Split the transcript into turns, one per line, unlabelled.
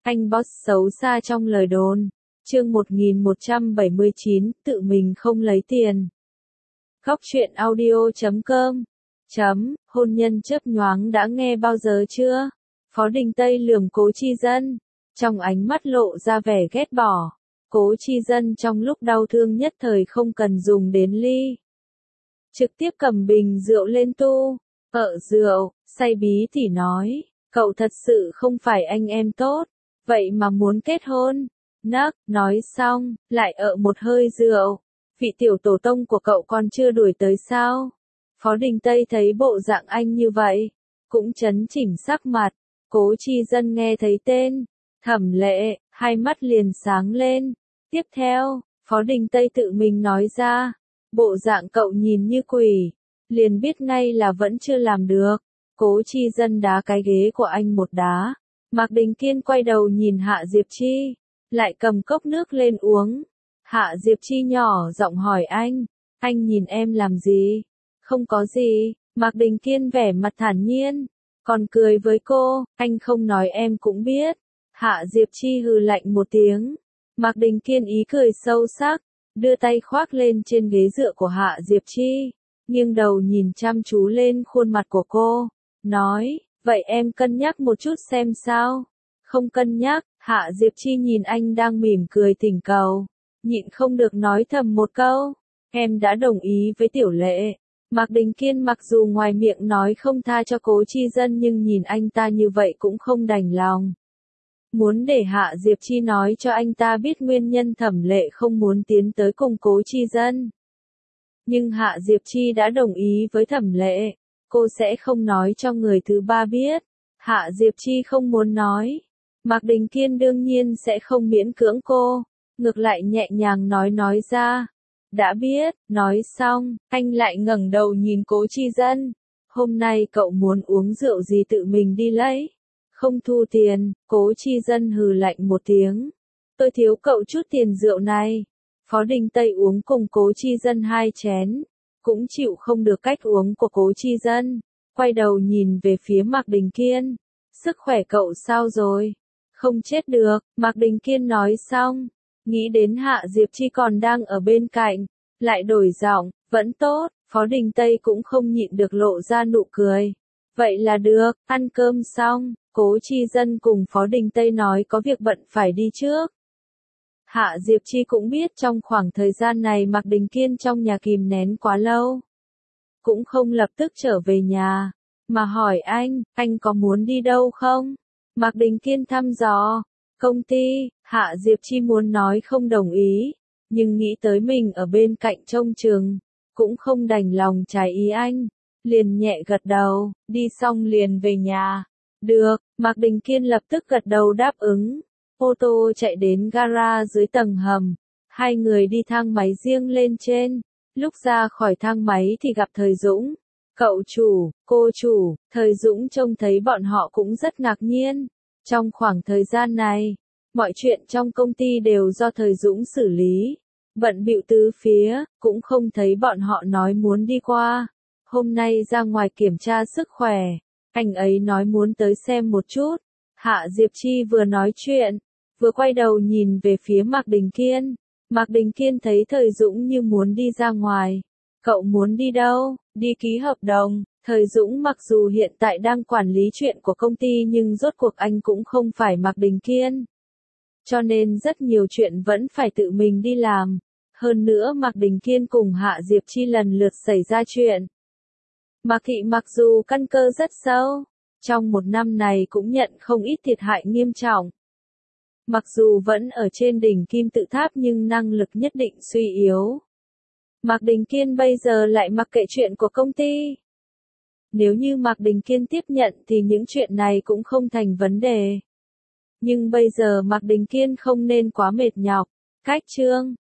Anh boss xấu xa trong lời đồn. Chương 1179, tự mình không lấy tiền. Góc truyện audio.com. Hôn nhân chớp nhoáng đã nghe bao giờ chưa? Phó Đình Tây lườm Cố Chi Dân, trong ánh mắt lộ ra vẻ ghét bỏ. Cố Chi Dân trong lúc đau thương nhất thời không cần dùng đến ly, trực tiếp cầm bình rượu lên tu, rượu, say bí tỉ nói, cậu thật sự không phải anh em tốt, vậy mà muốn kết hôn. Nấc, nói xong, lại một hơi rượu. Vị tiểu tổ tông của cậu còn chưa đuổi tới sao? Phó Đình Tây thấy bộ dạng anh như vậy, cũng chấn chỉnh sắc mặt. Cố Chi Dân nghe thấy tên Thẩm Lệ, hai mắt liền sáng lên. Tiếp theo, Phó Đình Tây tự mình nói ra, bộ dạng cậu nhìn như quỷ, liền biết ngay là vẫn chưa làm được. Cố Chi Dân đá cái ghế của anh một đá. Mạc Đình Kiên quay đầu nhìn Hạ Diệp Chi, lại cầm cốc nước lên uống. Hạ Diệp Chi nhỏ giọng hỏi anh nhìn em làm gì? Không có gì, Mạc Đình Kiên vẻ mặt thản nhiên, còn cười với cô, anh không nói em cũng biết. Hạ Diệp Chi hừ lạnh một tiếng. Mạc Đình Kiên ý cười sâu sắc, đưa tay khoác lên trên ghế dựa của Hạ Diệp Chi, nghiêng đầu nhìn chăm chú lên khuôn mặt của cô, nói, vậy em cân nhắc một chút xem sao? Không cân nhắc. Hạ Diệp Chi nhìn anh đang mỉm cười thỉnh cầu, nhịn không được nói thầm một câu, em đã đồng ý với Tiểu Lệ. Mạc Đình Kiên mặc dù ngoài miệng nói không tha cho Cố Chi Dân nhưng nhìn anh ta như vậy cũng không đành lòng. Muốn để Hạ Diệp Chi nói cho anh ta biết nguyên nhân Thẩm Lệ không muốn tiến tới cùng Cố Chi Dân. Nhưng Hạ Diệp Chi đã đồng ý với Thẩm Lệ, cô sẽ không nói cho người thứ ba biết. Hạ Diệp Chi không muốn nói, Mạc Đình Kiên đương nhiên sẽ không miễn cưỡng cô, ngược lại nhẹ nhàng nói ra. Đã biết. Nói xong, anh lại ngẩng đầu nhìn Cố Chi Dân. Hôm nay cậu muốn uống rượu gì tự mình đi lấy. Không thu tiền. Cố Chi Dân hừ lạnh một tiếng. Tôi thiếu cậu chút tiền rượu này. Phó Đình Tây uống cùng Cố Chi Dân 2 chén, cũng chịu không được cách uống của Cố Chi Dân. Quay đầu nhìn về phía Mạc Đình Kiên. Sức khỏe cậu sao rồi? Không chết được. Mạc Đình Kiên nói xong, nghĩ đến Hạ Diệp Chi còn đang ở bên cạnh, lại đổi giọng, vẫn tốt. Phó Đình Tây cũng không nhịn được lộ ra nụ cười. Vậy là được. Ăn cơm xong, Cố Chi Dân cùng Phó Đình Tây nói có việc bận phải đi trước. Hạ Diệp Chi cũng biết trong khoảng thời gian này Mạc Đình Kiên trong nhà kìm nén quá lâu, cũng không lập tức trở về nhà, mà hỏi anh có muốn đi đâu không? Mạc Đình Kiên thăm dò, công ty. Hạ Diệp Chi muốn nói không đồng ý, nhưng nghĩ tới mình ở bên cạnh trông chừng, cũng không đành lòng trái ý anh, liền nhẹ gật đầu, đi xong liền về nhà. Được. Mạc Đình Kiên lập tức gật đầu đáp ứng. Ô tô chạy đến gara dưới tầng hầm, hai người đi thang máy riêng lên trên. Lúc ra khỏi thang máy thì gặp Thời Dũng. Cậu chủ, cô chủ. Thời Dũng trông thấy bọn họ cũng rất ngạc nhiên. Trong khoảng thời gian này, mọi chuyện trong công ty đều do Thời Dũng xử lý. Bận bịu tứ phía, cũng không thấy bọn họ nói muốn đi qua. Hôm nay ra ngoài kiểm tra sức khỏe, anh ấy nói muốn tới xem một chút. Hạ Diệp Chi vừa nói chuyện, vừa quay đầu nhìn về phía Mạc Đình Kiên. Mạc Đình Kiên thấy Thời Dũng như muốn đi ra ngoài. Cậu muốn đi đâu? Đi ký hợp đồng. Thời Dũng mặc dù hiện tại đang quản lý chuyện của công ty nhưng rốt cuộc anh cũng không phải Mạc Đình Kiên. Cho nên rất nhiều chuyện vẫn phải tự mình đi làm. Hơn nữa Mạc Đình Kiên cùng Hạ Diệp Chi lần lượt xảy ra chuyện. Mạc Thị mặc dù căn cơ rất sâu, trong một năm này cũng nhận không ít thiệt hại nghiêm trọng. Mặc dù vẫn ở trên đỉnh kim tự tháp nhưng năng lực nhất định suy yếu. Mạc Đình Kiên bây giờ lại mặc kệ chuyện của công ty. Nếu như Mạc Đình Kiên tiếp nhận thì những chuyện này cũng không thành vấn đề. Nhưng bây giờ Mạc Đình Kiên không nên quá mệt nhọc. Cách chương